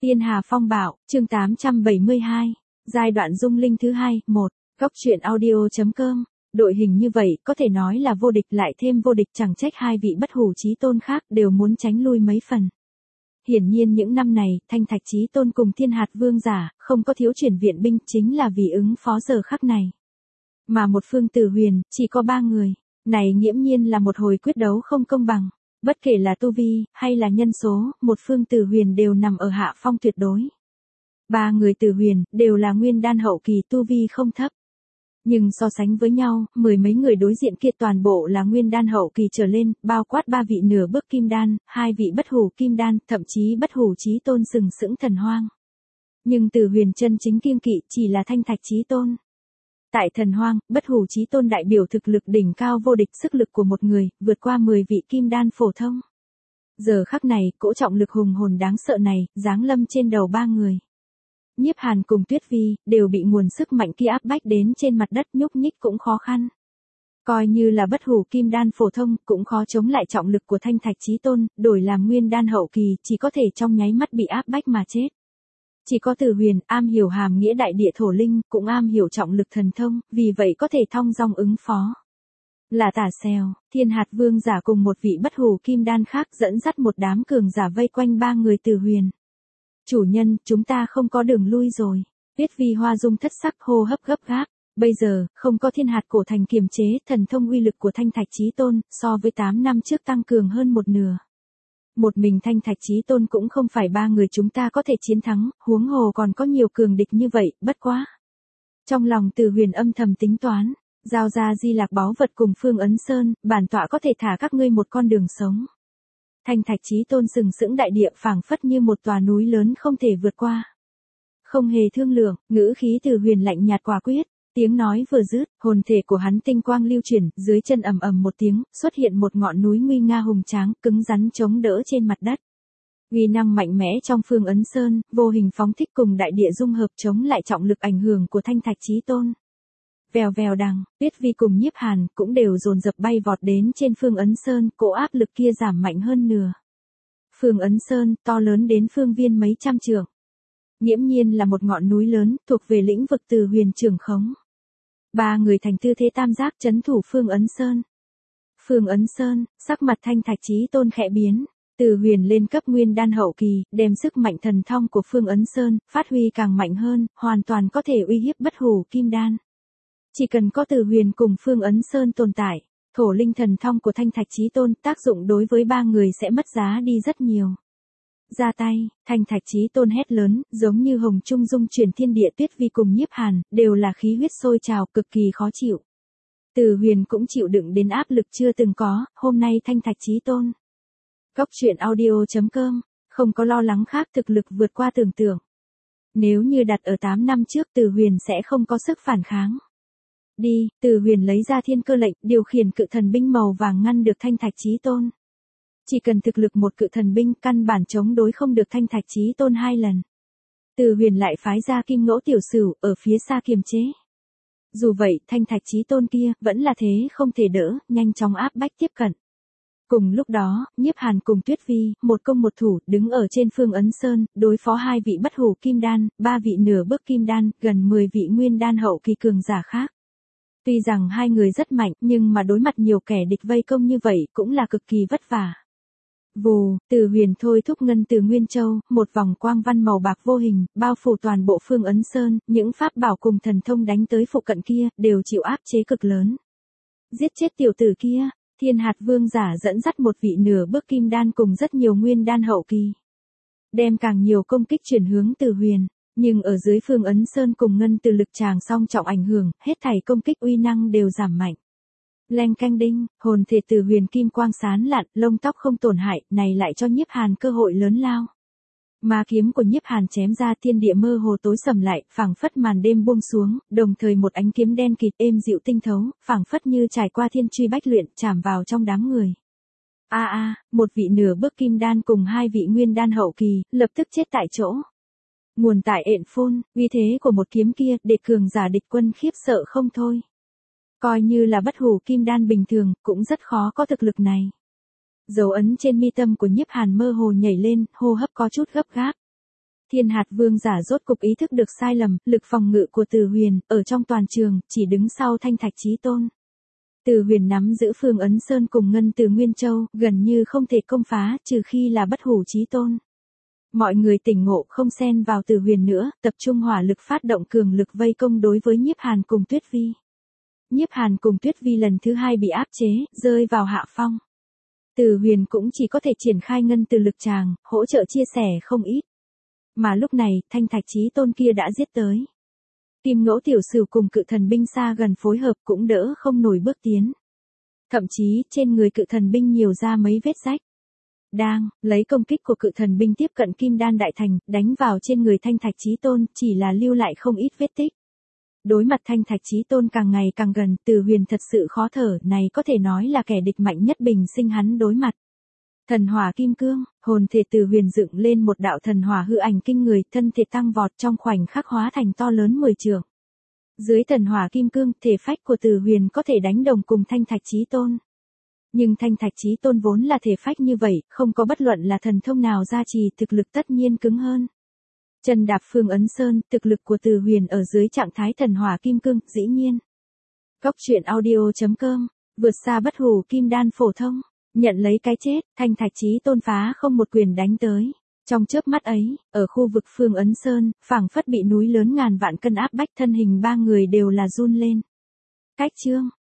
Tiên Hà Phong Bạo, chương 872, giai đoạn dung linh thứ 2, 1, góc truyện audio.com. Đội hình như vậy có thể nói là vô địch lại thêm vô địch, chẳng trách hai vị bất hủ chí tôn khác đều muốn tránh lui mấy phần. Hiển nhiên những năm này, Thanh Thạch Chí Tôn cùng Thiên Hạt Vương giả, không có thiếu chuyển viện binh chính là vì ứng phó giờ khắc này. Mà một phương Tử Huyền, chỉ có 3 người. Này nghiễm nhiên là một hồi quyết đấu không công bằng. Bất kể là tu vi, hay là nhân số, một phương Tử Huyền đều nằm ở hạ phong tuyệt đối. 3 người Tử Huyền, đều là nguyên đan hậu kỳ, tu vi không thấp. Nhưng so sánh với nhau, mười mấy người đối diện kia toàn bộ là nguyên đan hậu kỳ trở lên, bao quát 3 vị nửa bước kim đan, 2 vị bất hủ kim đan, thậm chí bất hủ chí tôn sừng sững thần hoang. Nhưng Tử Huyền chân chính kiêng kỵ chỉ là Thanh Thạch Chí Tôn. Tại thần hoang, bất hủ chí tôn đại biểu thực lực đỉnh cao vô địch, sức lực của một người, vượt qua 10 vị kim đan phổ thông. Giờ khắc này, cỗ trọng lực hùng hồn đáng sợ này, giáng lâm trên đầu 3 người. Nhiếp Hàn cùng Tuyết Vi, đều bị nguồn sức mạnh kia áp bách đến trên mặt đất, nhúc nhích cũng khó khăn. Coi như là bất hủ kim đan phổ thông, cũng khó chống lại trọng lực của Thanh Thạch Chí Tôn, đổi làm nguyên đan hậu kỳ, chỉ có thể trong nháy mắt bị áp bách mà chết. Chỉ có Tử Huyền, am hiểu hàm nghĩa đại địa thổ linh, cũng am hiểu trọng lực thần thông, vì vậy có thể thong dong ứng phó. Là Tả Xèo, Thiên Hạt Vương giả cùng một vị bất hủ kim đan khác dẫn dắt một đám cường giả vây quanh 3 người Tử Huyền. Chủ nhân, chúng ta không có đường lui rồi. Tuyết Vi hoa dung thất sắc, hô hấp gấp gáp. Bây giờ, không có Thiên Hạt cổ thành kiềm chế, thần thông uy lực của Thanh Thạch Chí Tôn, so với 8 năm trước tăng cường hơn một nửa. Một mình Thanh Thạch Chí Tôn cũng không phải 3 người chúng ta có thể chiến thắng, huống hồ còn có nhiều cường địch như vậy, bất quá. Trong lòng Tử Huyền âm thầm tính toán, giao ra di lạc báu vật cùng Phương Ấn Sơn, bản tọa có thể thả các ngươi một con đường sống. Thanh Thạch Chí Tôn sừng sững đại địa, phảng phất như một tòa núi lớn không thể vượt qua. Không hề thương lượng, ngữ khí Tử Huyền lạnh nhạt quả quyết. Tiếng nói vừa dứt, hồn thể của hắn tinh quang lưu chuyển, dưới chân ầm ầm một tiếng, xuất hiện một ngọn núi nguy nga hùng tráng, cứng rắn chống đỡ trên mặt đất. Uy năng mạnh mẽ trong Phương Ấn Sơn, vô hình phóng thích cùng đại địa dung hợp chống lại trọng lực ảnh hưởng của Thanh Thạch Chí Tôn. Vèo vèo đằng, Tuyết Vi cùng Nhiếp Hàn cũng đều dồn dập bay vọt đến trên Phương Ấn Sơn, cỗ áp lực kia giảm mạnh hơn nửa. Phương Ấn Sơn, to lớn đến phương viên mấy trăm trượng. Nghiễm nhiên là một ngọn núi lớn, thuộc về lĩnh vực Tử Huyền trưởng khống. 3 người thành tư thế tam giác trấn thủ Phương Ấn Sơn. Phương Ấn Sơn, sắc mặt Thanh Thạch Chí Tôn khẽ biến. Tử Huyền lên cấp nguyên đan hậu kỳ, đem sức mạnh thần thông của Phương Ấn Sơn, phát huy càng mạnh hơn, hoàn toàn có thể uy hiếp bất hủ kim đan. Chỉ cần có Tử Huyền cùng Phương Ấn Sơn tồn tại, thổ linh thần thông của Thanh Thạch Chí Tôn tác dụng đối với 3 người sẽ mất giá đi rất nhiều. Ra tay, Thanh Thạch Chí Tôn hét lớn, giống như hồng trung dung chuyển thiên địa. Tuyết Vi cùng Nhiếp Hàn, đều là khí huyết sôi trào, cực kỳ khó chịu. Tử Huyền cũng chịu đựng đến áp lực chưa từng có, hôm nay Thanh Thạch Chí Tôn. Góc truyện audio.com, không có lo lắng khác, thực lực vượt qua tưởng tượng. Nếu như đặt ở 8 năm trước, Tử Huyền sẽ không có sức phản kháng. Đi, Tử Huyền lấy ra thiên cơ lệnh, điều khiển cự thần binh màu vàng ngăn được Thanh Thạch Chí Tôn. Chỉ cần thực lực một cự thần binh, căn bản chống đối không được Thanh Thạch Chí Tôn 2 lần. Tử Huyền lại phái ra Kim Ngỗ Tiểu Sửu, ở phía xa kiềm chế. Dù vậy, Thanh Thạch Chí Tôn kia, vẫn là thế không thể đỡ, nhanh chóng áp bách tiếp cận. Cùng lúc đó, Nhiếp Hàn cùng Tuyết Vi, một công một thủ, đứng ở trên Phương Ấn Sơn, đối phó 2 vị bất hủ kim đan, 3 vị nửa bước kim đan, gần 10 vị nguyên đan hậu kỳ cường giả khác. Tuy rằng 2 người rất mạnh, nhưng mà đối mặt nhiều kẻ địch vây công như vậy, cũng là cực kỳ vất vả. Vù, Tử Huyền thôi thúc ngân từ Nguyên Châu, một vòng quang văn màu bạc vô hình, bao phủ toàn bộ Phương Ấn Sơn, những pháp bảo cùng thần thông đánh tới phụ cận kia, đều chịu áp chế cực lớn. Giết chết tiểu tử kia, Thiên Hạt Vương giả dẫn dắt một vị nửa bước kim đan cùng rất nhiều nguyên đan hậu kỳ. Đem càng nhiều công kích chuyển hướng Tử Huyền, nhưng ở dưới Phương Ấn Sơn cùng ngân từ lực tràng song trọng ảnh hưởng, hết thảy công kích uy năng đều giảm mạnh. Leng canh đinh, hồn thể Tử Huyền kim quang sán lạn, lông tóc không tổn hại, này lại cho Nhiếp Hàn cơ hội lớn lao. Ma kiếm của Nhiếp Hàn chém ra, thiên địa mơ hồ tối sầm lại, phảng phất màn đêm buông xuống, đồng thời một ánh kiếm đen kịt êm dịu tinh thấu, phảng phất như trải qua thiên truy bách luyện, chạm vào trong đám người. Một vị nửa bước kim đan cùng 2 vị nguyên đan hậu kỳ, lập tức chết tại chỗ. Nguồn tại ện phôn, uy thế của một kiếm kia, để cường giả địch quân khiếp sợ không thôi. Coi như là bất hủ kim đan bình thường, cũng rất khó có thực lực này. Dấu ấn trên mi tâm của Nhiếp Hàn mơ hồ nhảy lên, hô hấp có chút gấp gáp. Thiên hạt vương giả rốt cục ý thức được sai lầm, lực phòng ngự của Từ Huyền, ở trong toàn trường, chỉ đứng sau Thanh Thạch Chí Tôn. Từ Huyền nắm giữ Phương Ấn Sơn cùng Ngân Từ Nguyên Châu, gần như không thể công phá, trừ khi là bất hủ chí tôn. Mọi người tỉnh ngộ không xen vào Từ Huyền nữa, tập trung hỏa lực phát động cường lực vây công đối với Nhiếp Hàn cùng Tuyết Vi. Nhiếp Hàn cùng Tuyết Vi lần thứ hai bị áp chế, rơi vào hạ phong. Từ Huyền cũng chỉ có thể triển khai Ngân Từ lực tràng, hỗ trợ chia sẻ không ít. Mà lúc này, Thanh Thạch Chí Tôn kia đã giết tới. Kim Ngẫu Tiểu Sửu cùng Cự Thần binh xa gần phối hợp cũng đỡ không nổi bước tiến. Thậm chí, trên người Cự Thần binh nhiều ra mấy vết rách. Đang lấy công kích của Cự Thần binh tiếp cận Kim Đan Đại Thành, đánh vào trên người Thanh Thạch Chí Tôn, chỉ là lưu lại không ít vết tích. Đối mặt Thanh Thạch Chí Tôn càng ngày càng gần, Từ Huyền thật sự khó thở, này có thể nói là kẻ địch mạnh nhất bình sinh hắn đối mặt. Thần hỏa kim cương, hồn thể Từ Huyền dựng lên một đạo thần hỏa hư ảnh kinh người, thân thể tăng vọt trong khoảnh khắc hóa thành to lớn 10 trượng. Dưới thần hỏa kim cương, thể phách của Từ Huyền có thể đánh đồng cùng Thanh Thạch Chí Tôn. Nhưng Thanh Thạch Chí Tôn vốn là thể phách như vậy, không có bất luận là thần thông nào gia trì, thực lực tất nhiên cứng hơn. Chân đạp Phương Ấn Sơn, thực lực của Từ Huyền ở dưới trạng thái thần hỏa kim cương, dĩ nhiên. Góc truyện audio.com, vượt xa bất hủ kim đan phổ thông, nhận lấy cái chết, Thanh Thạch Chí Tôn phá không một quyền đánh tới. Trong chớp mắt ấy, ở khu vực Phương Ấn Sơn, phảng phất bị núi lớn ngàn vạn cân áp bách, thân hình ba người đều là run lên. Cách chương